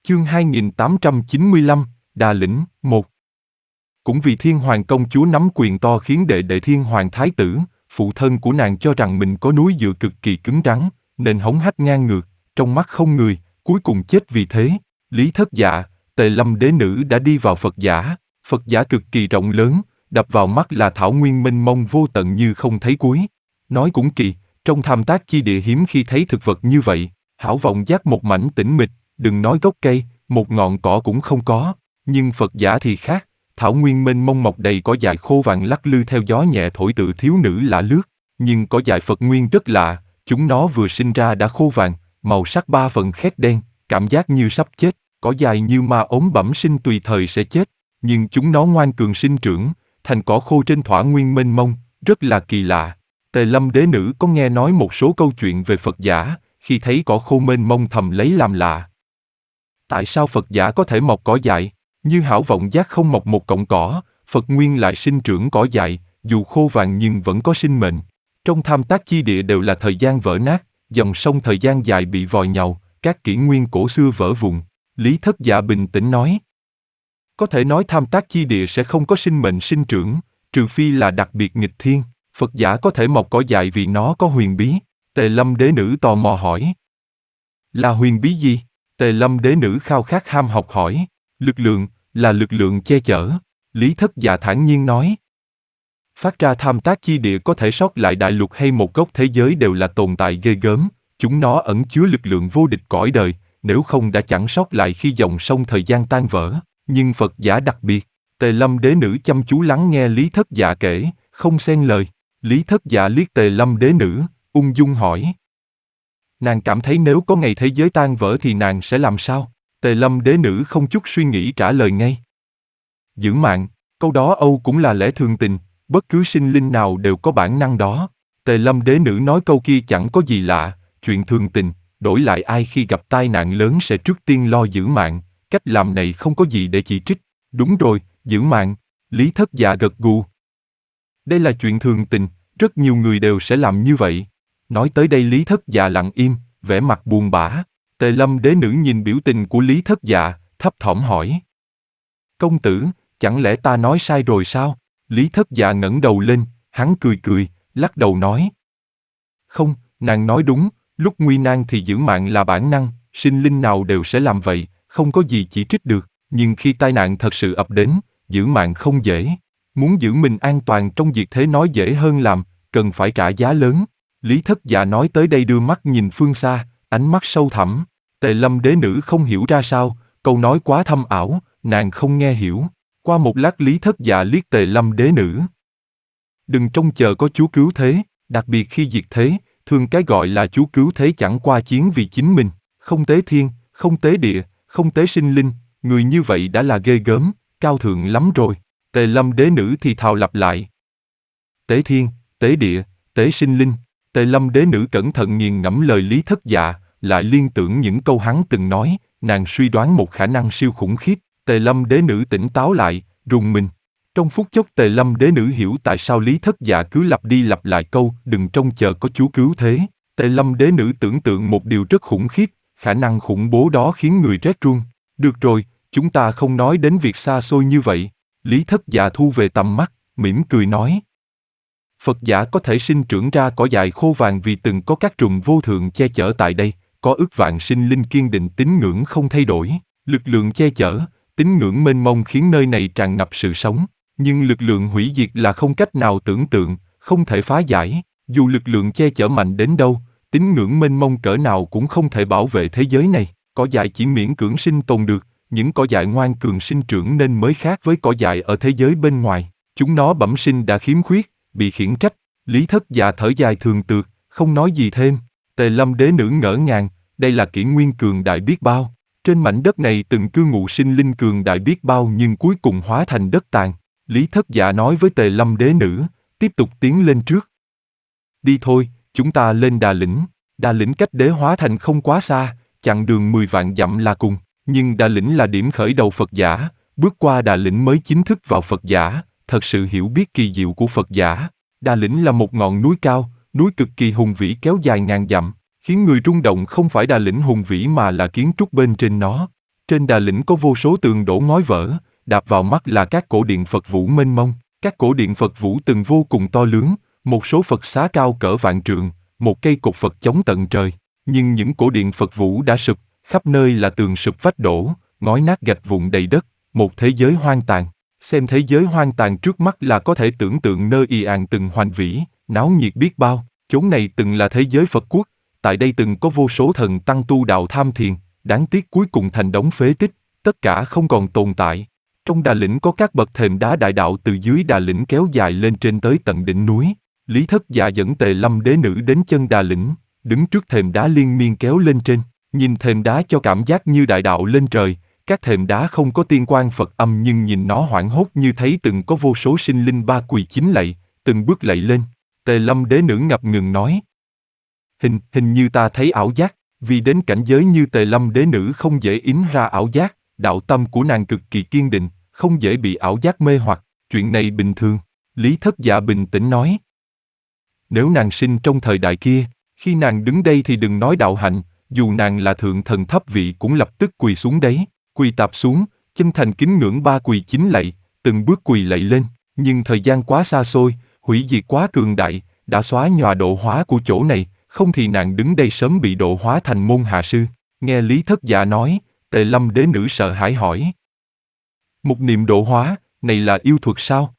Chương 2895, Đà Lĩnh, 1. Cũng vì Thiên Hoàng công chúa nắm quyền to khiến đệ đệ Thiên Hoàng thái tử, phụ thân của nàng cho rằng mình có núi dựa cực kỳ cứng rắn, nên hống hách ngang ngược, trong mắt không người, cuối cùng chết vì thế. Lý Thất Dạ, Tề Lâm đế nữ đã đi vào Phật giả cực kỳ rộng lớn, đập vào mắt là thảo nguyên mênh mông vô tận như không thấy cuối. Nói cũng kỳ, trong Tham Tác chi địa hiếm khi thấy thực vật như vậy, hảo vọng giác một mảnh tĩnh mịch, đừng nói gốc cây, một ngọn cỏ cũng không có. Nhưng Phật giả thì khác, thảo nguyên mênh mông mọc đầy cỏ dại khô vàng lắc lư theo gió nhẹ thổi tự thiếu nữ lạ lướt. Nhưng cỏ dại Phật nguyên rất lạ, chúng nó vừa sinh ra đã khô vàng, màu sắc 3 phần khét đen, cảm giác như sắp chết. Cỏ dại như ma ốm bẩm sinh tùy thời sẽ chết, nhưng chúng nó ngoan cường sinh trưởng, thành cỏ khô trên thảo nguyên mênh mông, rất là kỳ lạ. Tề Lâm đế nữ có nghe nói một số câu chuyện về Phật giả, khi thấy cỏ khô mênh mông thầm lấy làm lạ. Tại sao Phật giả có thể mọc cỏ dại, như hảo vọng giác không mọc một cọng cỏ, Phật nguyên lại sinh trưởng cỏ dại, dù khô vàng nhưng vẫn có sinh mệnh. Trong Tham Tác chi địa đều là thời gian vỡ nát, dòng sông thời gian dài bị vòi nhàu, các kỷ nguyên cổ xưa vỡ vụn. Lý Thất Dạ bình tĩnh nói. Có thể nói Tham Tác chi địa sẽ không có sinh mệnh sinh trưởng, trừ phi là đặc biệt nghịch thiên. Phật giả có thể mọc cỏ dại vì nó có huyền bí. Tề Lâm đế nữ tò mò hỏi. Là huyền bí gì? Tề Lâm đế nữ khao khát ham học hỏi. Lực lượng, là lực lượng che chở. Lý Thất Dạ thản nhiên nói. Phát ra Tham Tác chi địa có thể sót lại đại lục hay một góc thế giới đều là tồn tại ghê gớm. Chúng nó ẩn chứa lực lượng vô địch cõi đời, nếu không đã chẳng sót lại khi dòng sông thời gian tan vỡ. Nhưng Phật giả đặc biệt. Tề Lâm đế nữ chăm chú lắng nghe Lý Thất Dạ kể, không xen lời. Lý Thất Dạ liếc Tề Lâm đế nữ, ung dung hỏi. Nàng cảm thấy nếu có ngày thế giới tan vỡ thì nàng sẽ làm sao? Tề Lâm đế nữ không chút suy nghĩ trả lời ngay. Giữ mạng, câu đó Âu cũng là lẽ thường tình, bất cứ sinh linh nào đều có bản năng đó. Tề Lâm đế nữ nói câu kia chẳng có gì lạ, chuyện thường tình, đổi lại ai khi gặp tai nạn lớn sẽ trước tiên lo giữ mạng, cách làm này không có gì để chỉ trích. Đúng rồi, giữ mạng, Lý Thất Dạ gật gù. Đây là chuyện thường tình, rất nhiều người đều sẽ làm như vậy. Nói tới đây Lý Thất Dạ lặng im, vẻ mặt buồn bã. Tề Lâm đế nữ nhìn biểu tình của Lý Thất Dạ, thấp thỏm hỏi. Công tử, chẳng lẽ ta nói sai rồi sao? Lý Thất Dạ ngẩng đầu lên, hắn cười cười, lắc đầu nói. Không, nàng nói đúng, lúc nguy nan thì giữ mạng là bản năng, sinh linh nào đều sẽ làm vậy, không có gì chỉ trích được. Nhưng khi tai nạn thật sự ập đến, giữ mạng không dễ. Muốn giữ mình an toàn trong diệt thế nói dễ hơn làm, cần phải trả giá lớn. Lý Thất Dạ nói tới đây đưa mắt nhìn phương xa, ánh mắt sâu thẳm. Tề Lâm đế nữ không hiểu ra sao, câu nói quá thâm ảo, nàng không nghe hiểu. Qua một lát Lý Thất Dạ liếc Tề Lâm đế nữ. Đừng trông chờ có Chúa cứu thế, đặc biệt khi diệt thế, thường cái gọi là Chúa cứu thế chẳng qua chiến vì chính mình, không tế thiên, không tế địa, không tế sinh linh, người như vậy đã là ghê gớm, cao thượng lắm rồi. Tề Lâm đế nữ thì thào lặp lại. Tế thiên, tế địa, tế sinh linh. Tề Lâm đế nữ cẩn thận nghiền ngẫm lời Lý Thất Dạ, lại liên tưởng những câu hắn từng nói, nàng suy đoán một khả năng siêu khủng khiếp. Tề Lâm đế nữ tỉnh táo lại, rùng mình. Trong phút chốc Tề Lâm đế nữ hiểu tại sao Lý Thất Dạ cứ lặp đi lặp lại câu đừng trông chờ có Chúa cứu thế. Tề Lâm đế nữ tưởng tượng một điều rất khủng khiếp, khả năng khủng bố đó khiến người rét run. Được rồi, chúng ta không nói đến việc xa xôi như vậy. Lý Thất Dạ thu về tầm mắt, mỉm cười nói. Phật giả có thể sinh trưởng ra cỏ dại khô vàng vì từng có các trùng vô thượng che chở tại đây, có ức vạn sinh linh kiên định tín ngưỡng không thay đổi, lực lượng che chở, tín ngưỡng mênh mông khiến nơi này tràn ngập sự sống, nhưng lực lượng hủy diệt là không cách nào tưởng tượng, không thể phá giải, dù lực lượng che chở mạnh đến đâu, tín ngưỡng mênh mông cỡ nào cũng không thể bảo vệ thế giới này, cỏ dại chỉ miễn cưỡng sinh tồn được, những cỏ dại ngoan cường sinh trưởng nên mới khác với cỏ dại ở thế giới bên ngoài, chúng nó bẩm sinh đã khiếm khuyết, bị khiển trách. Lý Thất Dạ thở dài thường tược, không nói gì thêm. Tề Lâm đế nữ ngỡ ngàng, đây là kỷ nguyên cường đại biết bao. Trên mảnh đất này từng cư ngụ sinh linh cường đại biết bao nhưng cuối cùng hóa thành đất tàn. Lý Thất Dạ nói với Tề Lâm đế nữ, tiếp tục tiến lên trước. Đi thôi, chúng ta lên Đà Lĩnh. Đà Lĩnh cách Đế Hóa Thành không quá xa, chặng đường 10 vạn dặm là cùng. Nhưng Đà Lĩnh là điểm khởi đầu Phật giả, bước qua Đà Lĩnh mới chính thức vào Phật giả, thật sự hiểu biết kỳ diệu của Phật giả. Đà Lĩnh là một ngọn núi cao, núi cực kỳ hùng vĩ kéo dài ngàn dặm, khiến người rung động không phải Đà Lĩnh hùng vĩ mà là kiến trúc bên trên nó. Trên đà lĩnh có vô số tường đổ ngói vỡ, đạp vào mắt là các cổ điện Phật Vũ mênh mông. Các cổ điện Phật Vũ từng vô cùng to lớn, một số Phật xá cao cỡ vạn trượng, một cây cột Phật chống tận trời. Nhưng những cổ điện Phật Vũ đã sụp, khắp nơi là tường sụp vách đổ, ngói nát gạch vụn đầy đất, một thế giới hoang tàn. Xem thế giới hoang tàn trước mắt là có thể tưởng tượng nơi ì àn từng hoành vĩ, náo nhiệt biết bao. Chốn này từng là thế giới Phật quốc, tại đây từng có vô số thần tăng tu đạo tham thiền, đáng tiếc cuối cùng thành đống phế tích, tất cả không còn tồn tại. Trong đà lĩnh có các bậc thềm đá đại đạo từ dưới đà lĩnh kéo dài lên trên tới tận đỉnh núi. Lý Thất Dạ dẫn Tề Lâm đế nữ đến chân đà lĩnh, đứng trước thềm đá liên miên kéo lên trên, nhìn thềm đá cho cảm giác như đại đạo lên trời. Các thềm đá không có tiên quan Phật âm nhưng nhìn nó hoảng hốt như thấy từng có vô số sinh linh ba quỳ chín lạy, từng bước lạy lên. Tề Lâm đế nữ ngập ngừng nói. Hình như ta thấy ảo giác, vì đến cảnh giới như Tề Lâm đế nữ không dễ ín ra ảo giác, đạo tâm của nàng cực kỳ kiên định, không dễ bị ảo giác mê hoặc, chuyện này bình thường. Lý Thất Dạ bình tĩnh nói. Nếu nàng sinh trong thời đại kia, khi nàng đứng đây thì đừng nói đạo hạnh, dù nàng là thượng thần thấp vị cũng lập tức quỳ xuống đấy. Quỳ tạp xuống, chân thành kính ngưỡng ba quỳ chín lạy, từng bước quỳ lạy lên, nhưng thời gian quá xa xôi, hủy diệt quá cường đại, đã xóa nhòa độ hóa của chỗ này, không thì nàng đứng đây sớm bị độ hóa thành môn hạ sư. Nghe Lý Thất Dạ nói, Tề Lâm đế nữ sợ hãi hỏi. Một niệm độ hóa, này là yêu thuật sao?